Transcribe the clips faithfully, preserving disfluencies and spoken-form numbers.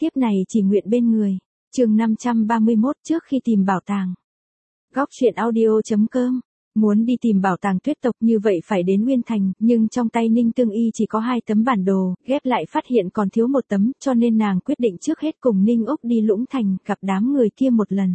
tiếp này chỉ nguyện bên người. Chương năm trăm ba mươi mốt trước khi tìm bảo tàng. Góc truyện audio chấm com. Muốn đi tìm bảo tàng tuyết tộc như vậy phải đến Nguyên Thành, nhưng trong tay Ninh Tương Y chỉ có hai tấm bản đồ, ghép lại phát hiện còn thiếu một tấm, cho nên nàng quyết định trước hết cùng Ninh Úc đi Lũng Thành, gặp đám người kia một lần.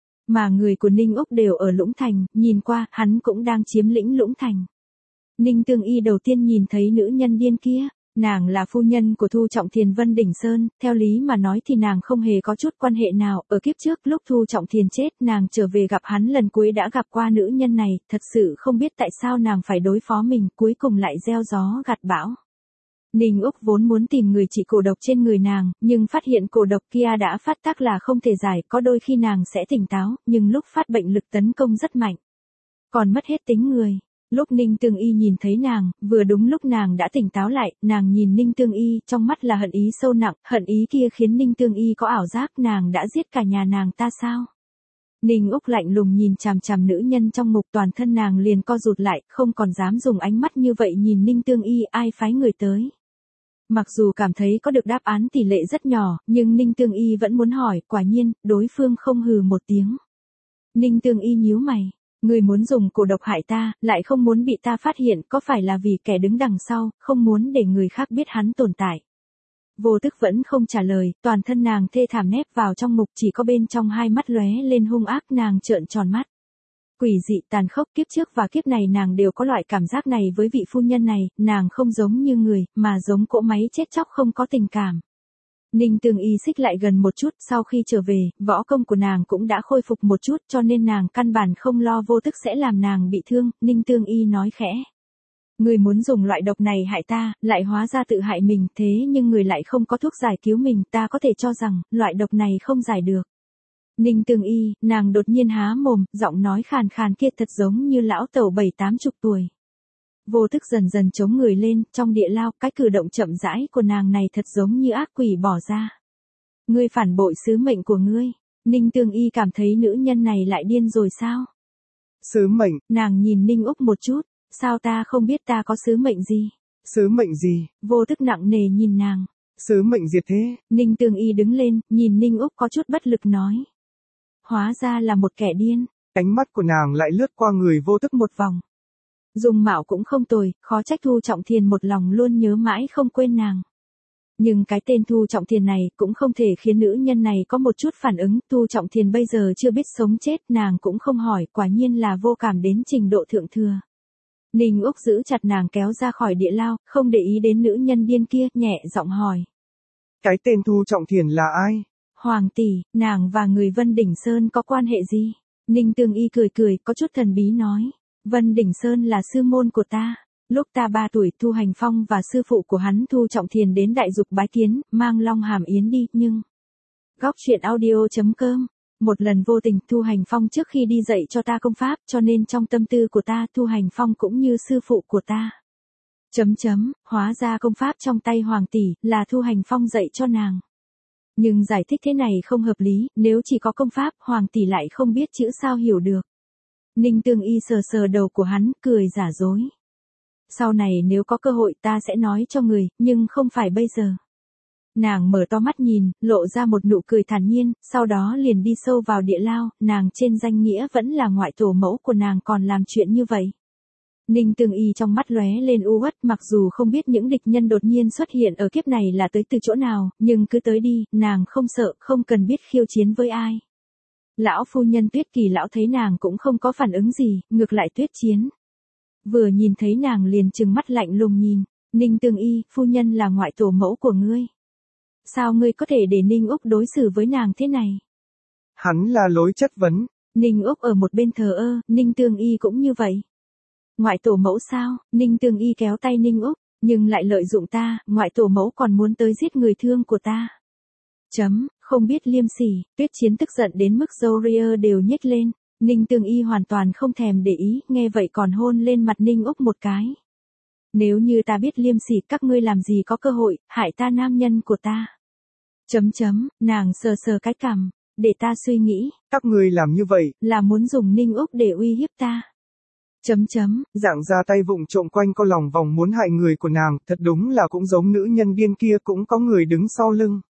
Mà người của Ninh Úc đều ở Lũng Thành, nhìn qua, hắn cũng đang chiếm lĩnh Lũng Thành. Ninh Tương Y đầu tiên nhìn thấy nữ nhân điên kia. Nàng là phu nhân của Thu Trọng Thiền Vân Đỉnh Sơn, theo lý mà nói thì nàng không hề có chút quan hệ nào, ở kiếp trước lúc Thu Trọng Thiền chết nàng trở về gặp hắn lần cuối đã gặp qua nữ nhân này, thật sự không biết tại sao nàng phải đối phó mình, cuối cùng lại gieo gió gặt bão. Ninh Úc vốn muốn tìm người trị cổ độc trên người nàng, nhưng phát hiện cổ độc kia đã phát tác là không thể giải, có đôi khi nàng sẽ tỉnh táo, nhưng lúc phát bệnh lực tấn công rất mạnh, còn mất hết tính người. Lúc Ninh Tương Y nhìn thấy nàng, vừa đúng lúc nàng đã tỉnh táo lại, nàng nhìn Ninh Tương Y, trong mắt là hận ý sâu nặng, hận ý kia khiến Ninh Tương Y có ảo giác nàng đã giết cả nhà nàng ta sao? Ninh Úc lạnh lùng nhìn chằm chằm nữ nhân trong ngục, toàn thân nàng liền co rụt lại, không còn dám dùng ánh mắt như vậy nhìn Ninh Tương Y, ai phái người tới. Mặc dù cảm thấy có được đáp án tỷ lệ rất nhỏ, nhưng Ninh Tương Y vẫn muốn hỏi, quả nhiên, đối phương không hừ một tiếng. Ninh Tương Y nhíu mày. Người muốn dùng cổ độc hại ta, lại không muốn bị ta phát hiện, có phải là vì kẻ đứng đằng sau, không muốn để người khác biết hắn tồn tại. Vô Tức vẫn không trả lời, toàn thân nàng thê thảm nép vào trong ngục, chỉ có bên trong hai mắt lóe lên hung ác, nàng trợn tròn mắt. Quỷ dị tàn khốc, kiếp trước và kiếp này nàng đều có loại cảm giác này với vị phu nhân này, nàng không giống như người, mà giống cỗ máy chết chóc không có tình cảm. Ninh Tương Y xích lại gần một chút, sau khi trở về, võ công của nàng cũng đã khôi phục một chút, cho nên nàng căn bản không lo Vô Tức sẽ làm nàng bị thương. Ninh Tương Y nói khẽ. Người muốn dùng loại độc này hại ta, lại hóa ra tự hại mình, thế nhưng người lại không có thuốc giải cứu mình, ta có thể cho rằng, loại độc này không giải được. Ninh Tương Y, nàng đột nhiên há mồm, giọng nói khàn khàn kia thật giống như lão tẩu bảy tám chục tuổi. Vô Tức dần dần chống người lên, trong địa lao, cái cử động chậm rãi của nàng này thật giống như ác quỷ bỏ ra. Ngươi phản bội sứ mệnh của ngươi. Ninh Tương Y cảm thấy nữ nhân này lại điên rồi sao? Sứ mệnh? Nàng nhìn Ninh Úc một chút, sao ta không biết ta có sứ mệnh gì? Sứ mệnh gì? Vô Tức nặng nề nhìn nàng. Sứ mệnh diệt thế. Ninh Tương Y đứng lên, nhìn Ninh Úc có chút bất lực nói. Hóa ra là một kẻ điên. Ánh mắt của nàng lại lướt qua người Vô Tức một vòng. Dung mạo cũng không tồi, khó trách Thu Trọng Thiền một lòng luôn nhớ mãi không quên nàng. Nhưng cái tên Thu Trọng Thiền này cũng không thể khiến nữ nhân này có một chút phản ứng, Thu Trọng Thiền bây giờ chưa biết sống chết, nàng cũng không hỏi, quả nhiên là vô cảm đến trình độ thượng thừa. Ninh Úc giữ chặt nàng kéo ra khỏi địa lao, không để ý đến nữ nhân điên kia, nhẹ giọng hỏi. Cái tên Thu Trọng Thiền là ai? Hoàng tỷ, nàng và người Vân Đỉnh Sơn có quan hệ gì? Ninh Tương Y cười cười, có chút thần bí nói. Vân Đỉnh Sơn là sư môn của ta. Lúc ta ba tuổi, Thu Hành Phong và sư phụ của hắn Thu Trọng Thiền đến Đại Dục bái kiến, mang Long Hàm Yến đi, nhưng... Góc truyện audio chấm com. Một lần vô tình, Thu Hành Phong trước khi đi dạy cho ta công pháp, cho nên trong tâm tư của ta, Thu Hành Phong cũng như sư phụ của ta. Chấm chấm, hóa ra công pháp trong tay Hoàng tỷ, là Thu Hành Phong dạy cho nàng. Nhưng giải thích thế này không hợp lý, nếu chỉ có công pháp, Hoàng tỷ lại không biết chữ sao hiểu được. Ninh Tương Y sờ sờ đầu của hắn, cười giả dối. Sau này nếu có cơ hội ta sẽ nói cho người, nhưng không phải bây giờ. Nàng mở to mắt nhìn, lộ ra một nụ cười thản nhiên, sau đó liền đi sâu vào địa lao, nàng trên danh nghĩa vẫn là ngoại tổ mẫu của nàng còn làm chuyện như vậy. Ninh Tương Y trong mắt lóe lên u uất, mặc dù không biết những địch nhân đột nhiên xuất hiện ở kiếp này là tới từ chỗ nào, nhưng cứ tới đi, nàng không sợ, không cần biết khiêu chiến với ai. Lão phu nhân Tuyết Kỳ lão thấy nàng cũng không có phản ứng gì, ngược lại tuyết chiến. Vừa nhìn thấy nàng liền trừng mắt lạnh lùng nhìn, Ninh Tương Y, phu nhân là ngoại tổ mẫu của ngươi. Sao ngươi có thể để Ninh Úc đối xử với nàng thế này? Hắn là lối chất vấn. Ninh Úc ở một bên thờ ơ, Ninh Tương Y cũng như vậy. Ngoại tổ mẫu sao? Ninh Tương Y kéo tay Ninh Úc, nhưng lại lợi dụng ta, ngoại tổ mẫu còn muốn tới giết người thương của ta. Chấm, không biết liêm sỉ, tuyết chiến tức giận đến mức râu ria đều nhếch lên. Ninh Tương Y hoàn toàn không thèm để ý, nghe vậy còn hôn lên mặt Ninh Úc một cái. Nếu như ta biết liêm sỉ, các ngươi làm gì có cơ hội, hại ta nam nhân của ta. Chấm chấm, nàng sờ sờ cái cằm, để ta suy nghĩ. Các ngươi làm như vậy, là muốn dùng Ninh Úc để uy hiếp ta. Chấm chấm, dạng ra tay vụng trộm quanh co lòng vòng muốn hại người của nàng, thật đúng là cũng giống nữ nhân điên kia cũng có người đứng sau lưng.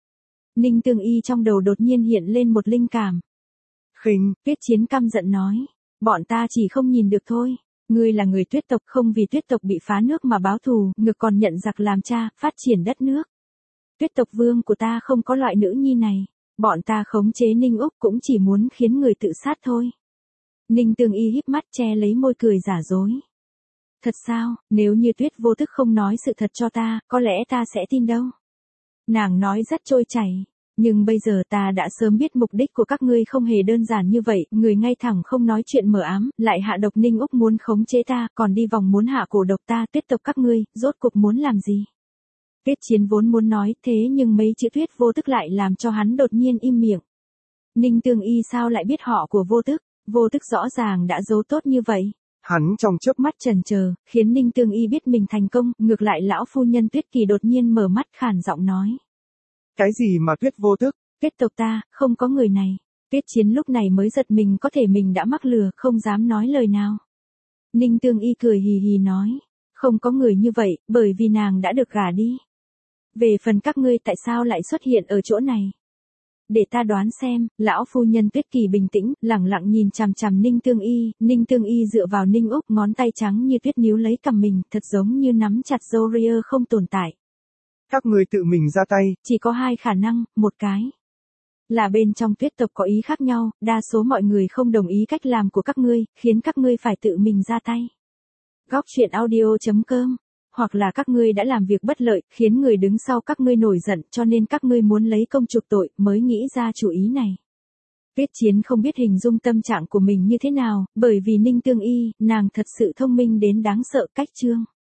Ninh Tương Y trong đầu đột nhiên hiện lên một linh cảm. Khinh, Tuyết Chiến căm giận nói. Bọn ta chỉ không nhìn được thôi. Ngươi là người tuyết tộc, không vì tuyết tộc bị phá nước mà báo thù, ngược còn nhận giặc làm cha, phát triển đất nước. Tuyết tộc vương của ta không có loại nữ nhi này. Bọn ta khống chế Ninh Úc cũng chỉ muốn khiến người tự sát thôi. Ninh Tương Y híp mắt che lấy môi cười giả dối. Thật sao, nếu như Tuyết vô thức không nói sự thật cho ta, có lẽ ta sẽ tin đâu. Nàng nói rất trôi chảy. Nhưng bây giờ ta đã sớm biết mục đích của các ngươi không hề đơn giản như vậy, người ngay thẳng không nói chuyện mờ ám, lại hạ độc Ninh Úc muốn khống chế ta, còn đi vòng muốn hạ cổ độc ta, Tuyết tộc các ngươi, rốt cuộc muốn làm gì? Tuyết Chiến vốn muốn nói thế nhưng mấy chữ Tuyết vô thức lại làm cho hắn đột nhiên im miệng. Ninh Tương Y sao lại biết họ của vô thức, vô thức rõ ràng đã giấu tốt như vậy. Hắn trong chớp Mắt chần chờ, khiến Ninh Tương Y biết mình thành công, ngược lại lão phu nhân Tuyết Kỳ đột nhiên mở mắt khàn giọng nói. Cái gì mà Tuyết vô thức? Tuyết tộc ta, không có người này. Tuyết Chiến lúc này mới giật mình có thể mình đã mắc lừa, không dám nói lời nào. Ninh Tương Y cười hì hì nói. Không có người như vậy, bởi vì nàng đã được gả đi. Về phần các ngươi tại sao lại xuất hiện ở chỗ này? Để ta đoán xem, lão phu nhân Tuyết Kỳ bình tĩnh, lẳng lặng nhìn chằm chằm Ninh Tương Y, Ninh Tương Y dựa vào Ninh Úc, ngón tay trắng như tuyết níu lấy cằm mình, thật giống như nắm chặt Zoria không tồn tại. Các người tự mình ra tay. Chỉ có hai khả năng, một cái là bên trong tuyết tộc có ý khác nhau, đa số mọi người không đồng ý cách làm của các ngươi, khiến các ngươi phải tự mình ra tay. Góc truyện audio chấm com. Hoặc là các ngươi đã làm việc bất lợi, khiến người đứng sau các ngươi nổi giận, cho nên các ngươi muốn lấy công chuộc tội, mới nghĩ ra chủ ý này. Tuyết Chiến không biết hình dung tâm trạng của mình như thế nào, bởi vì Ninh Tương Y, nàng thật sự thông minh đến đáng sợ cách chương.